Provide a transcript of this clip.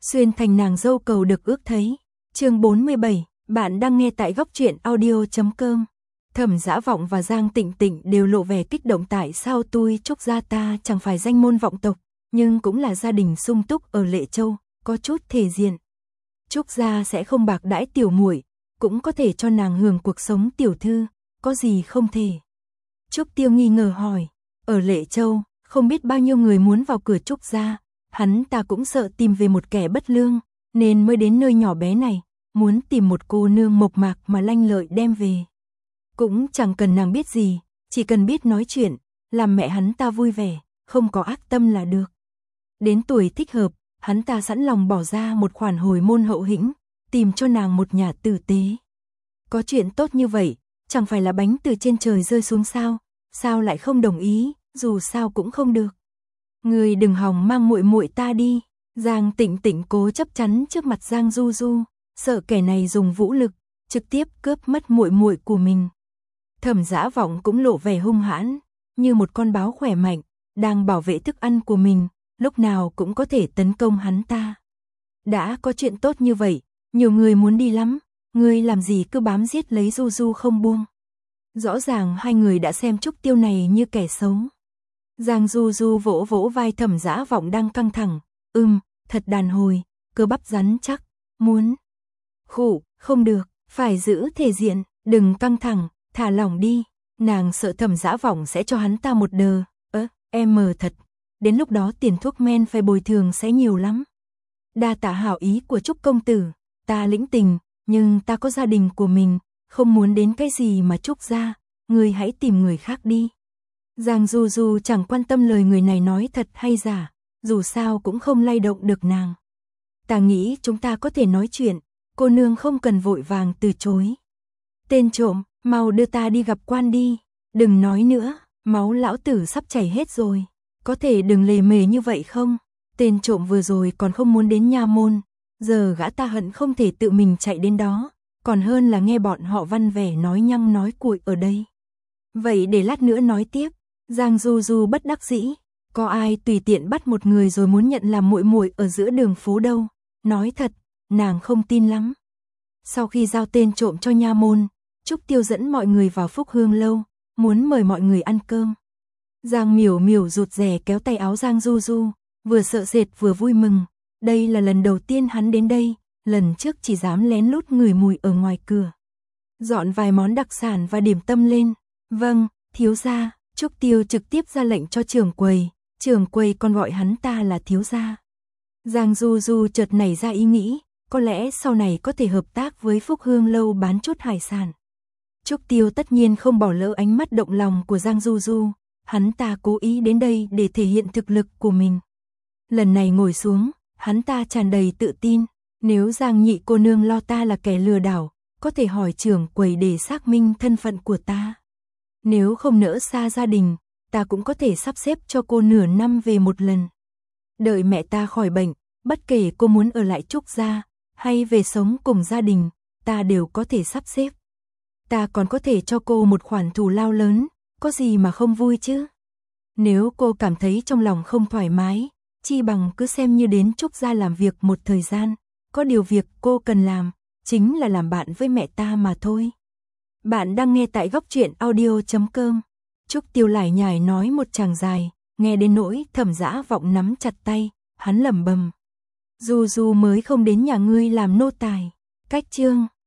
xuyên thành nàng dâu cầu được ước thấy. Chương 47, bạn đang nghe tại góc truyện audio.com. Thẩm Dã Vọng và Giang Tịnh Tịnh đều lộ vẻ kích động, tại sao tôi Trúc gia ta chẳng phải danh môn vọng tộc, nhưng cũng là gia đình sung túc ở Lệ Châu, có chút thể diện. Trúc gia sẽ không bạc đãi tiểu muội, cũng có thể cho nàng hưởng cuộc sống tiểu thư, có gì không thể. Trúc Tiêu nghi ngờ hỏi, ở Lệ Châu, không biết bao nhiêu người muốn vào cửa Trúc gia, hắn ta cũng sợ tìm về một kẻ bất lương, nên mới đến nơi nhỏ bé này, muốn tìm một cô nương mộc mạc mà lanh lợi đem về. Cũng chẳng cần nàng biết gì, chỉ cần biết nói chuyện, làm mẹ hắn ta vui vẻ, không có ác tâm là được. Đến tuổi thích hợp, hắn ta sẵn lòng bỏ ra một khoản hồi môn hậu hĩnh, tìm cho nàng một nhà tử tế. Có chuyện tốt như vậy, chẳng phải là bánh từ trên trời rơi xuống sao, sao lại không đồng ý, dù sao cũng không được. Người đừng hòng mang muội muội ta đi. Giang Tịnh Tịnh cố chấp chắn trước mặt Giang Du Du, sợ kẻ này dùng vũ lực, trực tiếp cướp mất muội muội của mình. Thẩm Dã Vọng cũng lộ vẻ hung hãn, như một con báo khỏe mạnh, đang bảo vệ thức ăn của mình, lúc nào cũng có thể tấn công hắn ta. Đã có chuyện tốt như vậy, nhiều người muốn đi lắm, ngươi làm gì cứ bám giết lấy Du Du không buông. Rõ ràng hai người đã xem Trúc Tiêu này như kẻ xấu. Giang Du Du vỗ vỗ vai Thẩm Dã Vọng đang căng thẳng, thật đàn hồi, cơ bắp rắn chắc, muốn. Khụ, không được, phải giữ thể diện, đừng căng thẳng, thả lỏng đi. Nàng sợ Thẩm Dã Vọng sẽ cho hắn ta một đờ, thật, đến lúc đó tiền thuốc men phải bồi thường sẽ nhiều lắm. Đa tạ hảo ý của Trúc công tử, ta lĩnh tình, nhưng ta có gia đình của mình, không muốn đến cái gì mà Trúc gia, ngươi hãy tìm người khác đi. Giang Du Du chẳng quan tâm lời người này nói thật hay giả, dù sao cũng không lay động được nàng. Ta nghĩ chúng ta có thể nói chuyện, cô nương không cần vội vàng từ chối. Tên trộm, mau đưa ta đi gặp quan đi, đừng nói nữa, máu lão tử sắp chảy hết rồi, có thể đừng lề mề như vậy không? Tên trộm vừa rồi còn không muốn đến nha môn, giờ gã ta hận không thể tự mình chạy đến đó, còn hơn là nghe bọn họ văn vẻ nói nhăng nói cuội ở đây. Vậy để lát nữa nói tiếp. Giang Du Du bất đắc dĩ, có ai tùy tiện bắt một người rồi muốn nhận làm muội muội ở giữa đường phố đâu, nói thật, nàng không tin lắm. Sau khi giao tên trộm cho nha môn, Trúc Tiêu dẫn mọi người vào Phúc Hương lâu, muốn mời mọi người ăn cơm. Giang Miểu Miểu rụt rè kéo tay áo Giang Du Du, vừa sợ sệt vừa vui mừng, đây là lần đầu tiên hắn đến đây, lần trước chỉ dám lén lút ngửi mùi ở ngoài cửa. Dọn vài món đặc sản và điểm tâm lên, vâng, thiếu gia. Trúc Tiêu trực tiếp ra lệnh cho trưởng quầy còn gọi hắn ta là thiếu gia. Giang Du Du chợt nảy ra ý nghĩ, có lẽ sau này có thể hợp tác với Phúc Hương lâu bán chút hải sản. Trúc Tiêu tất nhiên không bỏ lỡ ánh mắt động lòng của Giang Du Du, hắn ta cố ý đến đây để thể hiện thực lực của mình. Lần này ngồi xuống, hắn ta tràn đầy tự tin, nếu Giang nhị cô nương lo ta là kẻ lừa đảo, có thể hỏi trưởng quầy để xác minh thân phận của ta. Nếu không nỡ xa gia đình, ta cũng có thể sắp xếp cho cô nửa năm về một lần. Đợi mẹ ta khỏi bệnh, bất kể cô muốn ở lại Trúc gia, hay về sống cùng gia đình, ta đều có thể sắp xếp. Ta còn có thể cho cô một khoản thù lao lớn, có gì mà không vui chứ. Nếu cô cảm thấy trong lòng không thoải mái, chi bằng cứ xem như đến Trúc gia làm việc một thời gian, có điều việc cô cần làm, chính là làm bạn với mẹ ta mà thôi. Bạn đang nghe tại góc truyện audio.com. Trúc Tiêu lải nhải nói một tràng dài, nghe đến nỗi Thẩm Dã Vọng nắm chặt tay, hắn lẩm bẩm. Du Du mới không đến nhà ngươi làm nô tài. Cách chương